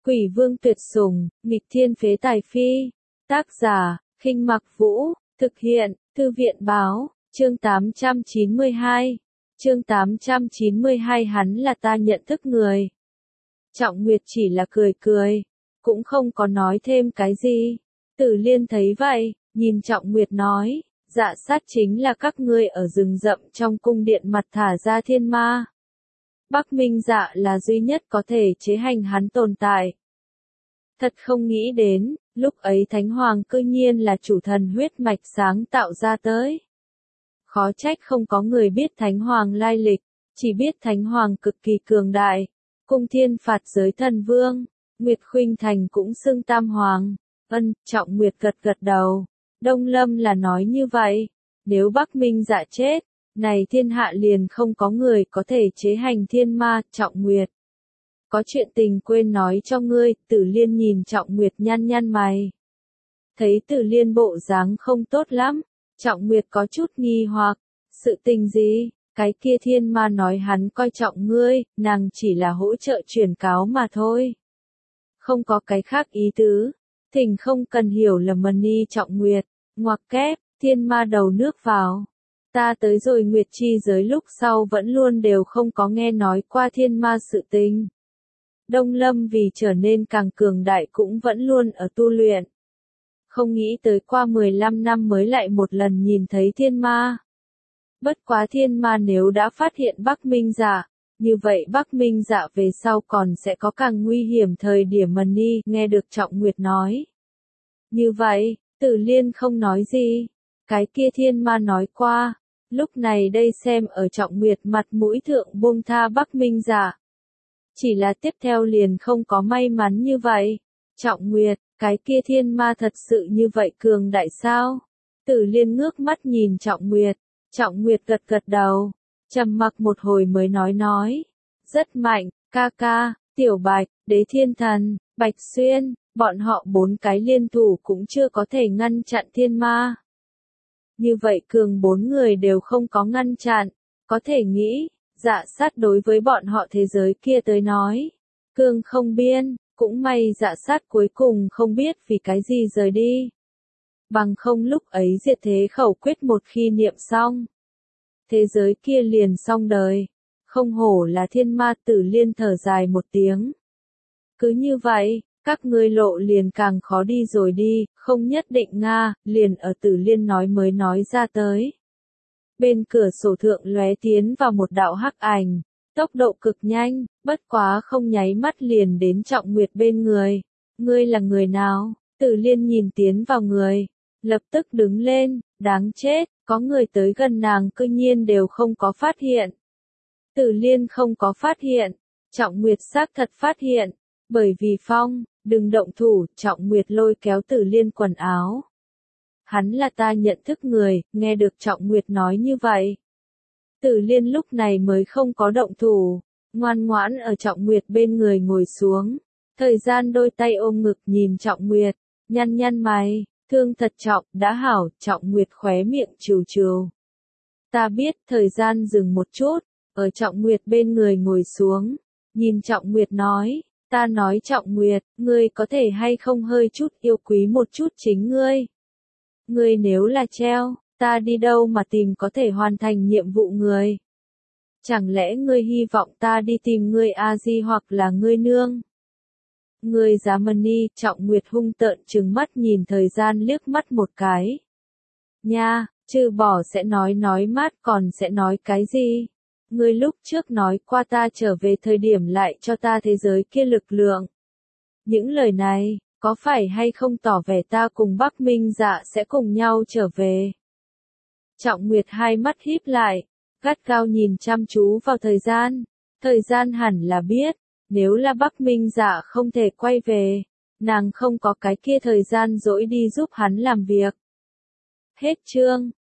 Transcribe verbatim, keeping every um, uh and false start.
Quỷ vương tuyệt sủng, nghịch thiên phế tài phi. Tác giả, Khinh Mặc Vũ, thực hiện, Thư viện báo, chương tám trăm chín mươi hai. Chương tám trăm chín mươi hai hắn là ta nhận thức người. Trọng Nguyệt chỉ là cười cười, cũng không có nói thêm cái gì. Tử Liên thấy vậy, nhìn Trọng Nguyệt nói, dạ sát chính là các ngươi ở rừng rậm trong cung điện mặt thả ra thiên ma. Bắc Minh Dạ là duy nhất có thể chế hành hắn tồn tại. Thật không nghĩ đến, lúc ấy Thánh Hoàng cư nhiên là chủ thần huyết mạch sáng tạo ra tới. Khó trách không có người biết Thánh Hoàng lai lịch, chỉ biết Thánh Hoàng cực kỳ cường đại. Cung thiên phạt giới thần vương, Nguyệt Khuynh Thành cũng xưng Tam Hoàng. Ân, Trọng Nguyệt gật gật đầu. Đông Lâm là nói như vậy, nếu Bắc Minh Dạ chết, này thiên hạ liền không có người có thể chế hành thiên ma. Trọng Nguyệt, có chuyện tình quên nói cho ngươi. Tử Liên nhìn Trọng Nguyệt nhăn nhăn mày. Thấy Tử Liên bộ dáng không tốt lắm, Trọng Nguyệt có chút nghi hoặc, sự tình gì? Cái kia thiên ma nói hắn coi trọng ngươi, nàng chỉ là hỗ trợ truyền cáo mà thôi. Không có cái khác ý tứ, thỉnh không cần hiểu lầm Mani. Trọng Nguyệt, ngoặc kép, thiên ma đầu nước vào. Ta tới rồi Nguyệt chi giới lúc sau vẫn luôn đều không có nghe nói qua thiên ma sự tình. Đông Lâm vì trở nên càng cường đại cũng vẫn luôn ở tu luyện. Không nghĩ tới qua mười lăm năm mới lại một lần nhìn thấy thiên ma. Bất quá thiên ma nếu đã phát hiện Bắc Minh Dạ, như vậy Bắc Minh Dạ về sau còn sẽ có càng nguy hiểm thời điểm. Mani nghe được Trọng Nguyệt nói. Như vậy, Tử Liên không nói gì. Cái kia thiên ma nói qua, lúc này đây xem ở Trọng Nguyệt mặt mũi thượng buông tha Bắc Minh Dạ. Chỉ là tiếp theo liền không có may mắn như vậy. Trọng Nguyệt, cái kia thiên ma thật sự như vậy cường đại sao? Tử Liên ngước mắt nhìn Trọng Nguyệt. Trọng Nguyệt gật gật đầu, trầm mặc một hồi mới nói nói. Rất mạnh, ca ca, Tiểu Bạch, Đế Thiên Thần, Bạch Xuyên, bọn họ bốn cái liên thủ cũng chưa có thể ngăn chặn thiên ma. Như vậy cường bốn người đều không có ngăn chặn, có thể nghĩ, Dạ sát đối với bọn họ thế giới kia tới nói. Cường không biên, cũng may Dạ sát cuối cùng không biết vì cái gì rời đi. Bằng không lúc ấy diệt thế khẩu quyết một khi niệm xong, thế giới kia liền xong đời. Không hổ là thiên ma. Tử Liên thở dài một tiếng. Cứ như vậy, các ngươi lộ liền càng khó đi rồi đi, không nhất định nga, liền ở Tử Liên nói mới nói ra tới. Bên cửa sổ thượng lóe tiến vào một đạo hắc ảnh, tốc độ cực nhanh, bất quá không nháy mắt liền đến Trọng Nguyệt bên người. Ngươi là người nào? Tử Liên nhìn tiến vào người, lập tức đứng lên, đáng chết, có người tới gần nàng cư nhiên đều không có phát hiện. Tử Liên không có phát hiện, Trọng Nguyệt xác thật phát hiện, bởi vì phong, đừng động thủ. Trọng Nguyệt lôi kéo Tử Liên quần áo. Hắn là ta nhận thức người. Nghe được Trọng Nguyệt nói như vậy, Tử Liên lúc này mới không có động thủ, ngoan ngoãn ở Trọng Nguyệt bên người ngồi xuống. Thời gian đôi tay ôm ngực nhìn Trọng Nguyệt, nhăn nhăn mày. Thương thật trọng, đã hảo. Trọng Nguyệt khóe miệng trừ trừ. Ta biết. Thời gian dừng một chút, ở Trọng Nguyệt bên người ngồi xuống, nhìn Trọng Nguyệt nói, ta nói Trọng Nguyệt, ngươi có thể hay không hơi chút yêu quý một chút chính ngươi. Ngươi nếu là treo, ta đi đâu mà tìm có thể hoàn thành nhiệm vụ người? Chẳng lẽ ngươi hy vọng ta đi tìm ngươi a di hoặc là ngươi nương? Ngươi dám? Mani. Trọng Nguyệt hung tợn trừng mắt nhìn thời gian liếc mắt một cái. Nha, trừ bỏ sẽ nói nói mát còn sẽ nói cái gì? Ngươi lúc trước nói qua ta trở về thời điểm lại cho ta thế giới kia lực lượng. Những lời này, có phải hay không tỏ vẻ ta cùng Bắc Minh Dạ sẽ cùng nhau trở về? Trọng Nguyệt hai mắt híp lại, gắt gao nhìn chăm chú vào thời gian. Thời gian hẳn là biết, nếu là Bắc Minh Dạ không thể quay về, nàng không có cái kia thời gian dỗi đi giúp hắn làm việc. Hết chương.